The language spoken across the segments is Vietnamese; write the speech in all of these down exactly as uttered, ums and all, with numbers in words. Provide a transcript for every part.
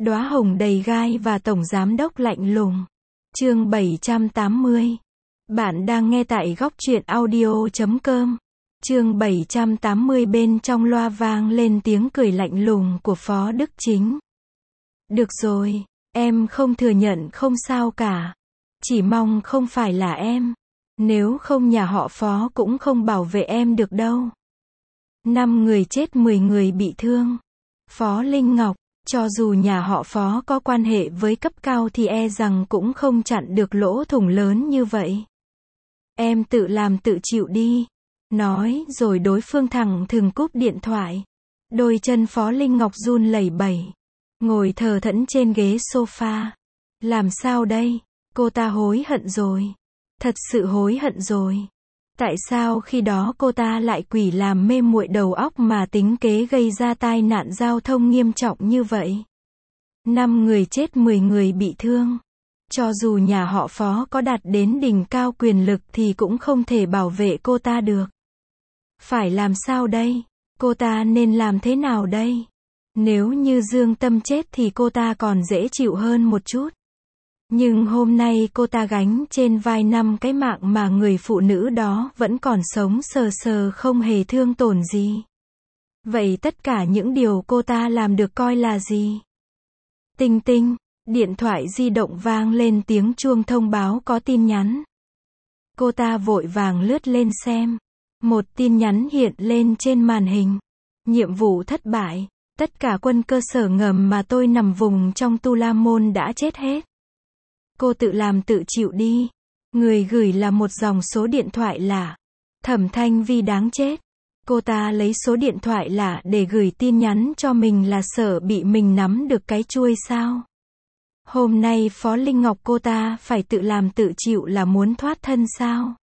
Đóa hồng đầy gai và tổng giám đốc lạnh lùng. Chương bảy trăm tám mươi. Bạn đang nghe tại góc truyện audio chấm com. Chương bảy trăm tám mươi. Bên trong loa vang lên tiếng cười lạnh lùng của Phó Đức Chính. Được rồi, em không thừa nhận không sao cả. Chỉ mong không phải là em. Nếu không nhà họ Phó cũng không bảo vệ em được đâu. Năm người chết mười người bị thương. Phó Linh Ngọc, cho dù nhà họ Phó có quan hệ với cấp cao thì e rằng cũng không chặn được lỗ thủng lớn như vậy. Em tự làm tự chịu đi. Nói rồi đối phương thẳng thừng cúp điện thoại. Đôi chân Phó Linh Ngọc run lẩy bẩy. Ngồi thờ thẫn trên ghế sofa. Làm sao đây? Cô ta hối hận rồi. Thật sự hối hận rồi. Tại sao khi đó cô ta lại quỷ làm mê muội đầu óc mà tính kế gây ra tai nạn giao thông nghiêm trọng như vậy? Năm người chết mười người bị thương. Cho dù nhà họ Phó có đạt đến đỉnh cao quyền lực thì cũng không thể bảo vệ cô ta được. Phải làm sao đây? Cô ta nên làm thế nào đây? Nếu như Dương Tâm chết thì cô ta còn dễ chịu hơn một chút. Nhưng hôm nay cô ta gánh trên vai năm cái mạng mà người phụ nữ đó vẫn còn sống sờ sờ không hề thương tổn gì. Vậy tất cả những điều cô ta làm được coi là gì? Tinh tinh, điện thoại di động vang lên tiếng chuông thông báo có tin nhắn. Cô ta vội vàng lướt lên xem. Một tin nhắn hiện lên trên màn hình. Nhiệm vụ thất bại. Tất cả quân cơ sở ngầm mà tôi nằm vùng trong Tu La Môn đã chết hết. Cô tự làm tự chịu đi. Người gửi là một dòng số điện thoại lạ. Thẩm Thanh Vi đáng chết. Cô ta lấy số điện thoại lạ để gửi tin nhắn cho mình là sợ bị mình nắm được cái chuôi sao? Hôm nay Phó Linh Ngọc cô ta phải tự làm tự chịu là muốn thoát thân sao?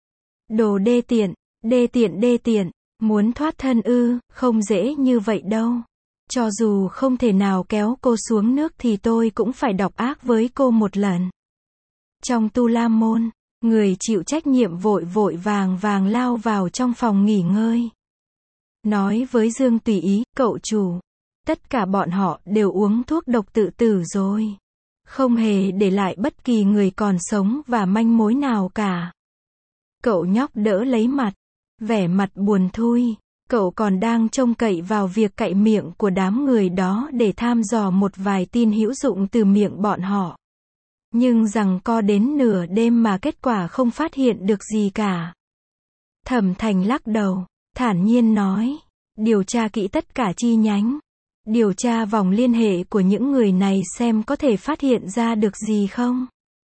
Đồ đê tiện, đê tiện đê tiện, muốn thoát thân ư, không dễ như vậy đâu. Cho dù không thể nào kéo cô xuống nước thì tôi cũng phải độc ác với cô một lần. Trong Tu La Môn, người chịu trách nhiệm vội vội vàng vàng lao vào trong phòng nghỉ ngơi. Nói với Dương Tùy Ý, cậu chủ, tất cả bọn họ đều uống thuốc độc tự tử rồi. Không hề để lại bất kỳ người còn sống và manh mối nào cả. Cậu nhóc đỡ lấy mặt, vẻ mặt buồn thui. Cậu còn đang trông cậy vào việc cậy miệng của đám người đó để tham dò một vài tin hữu dụng từ miệng bọn họ. Nhưng rằng co đến nửa đêm mà kết quả không phát hiện được gì cả. Thẩm Thành lắc đầu, thản nhiên nói, điều tra kỹ tất cả chi nhánh. Điều tra vòng liên hệ của những người này xem có thể phát hiện ra được gì không?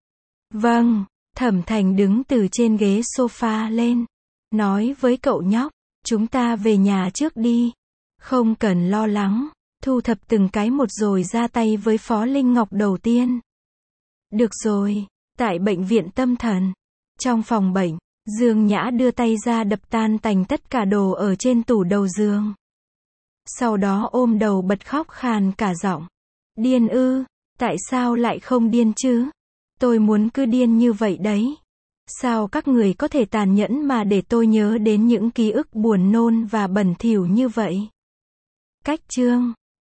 Vâng, Thẩm Thành đứng từ trên ghế sofa lên, nói với cậu nhóc. Chúng ta về nhà trước đi. Không cần lo lắng. Thu thập từng cái một rồi ra tay với Phó Linh Ngọc đầu tiên. Được rồi. Tại bệnh viện tâm thần. Trong phòng bệnh, Dương Nhã đưa tay ra đập tan tành tất cả đồ ở trên tủ đầu giường. Sau đó ôm đầu bật khóc khàn cả giọng. Điên ư? Tại sao lại không điên chứ? Tôi muốn cứ điên như vậy đấy. Sao các người có thể tàn nhẫn mà để tôi nhớ đến những ký ức buồn nôn và bẩn thỉu như vậy? Cách chương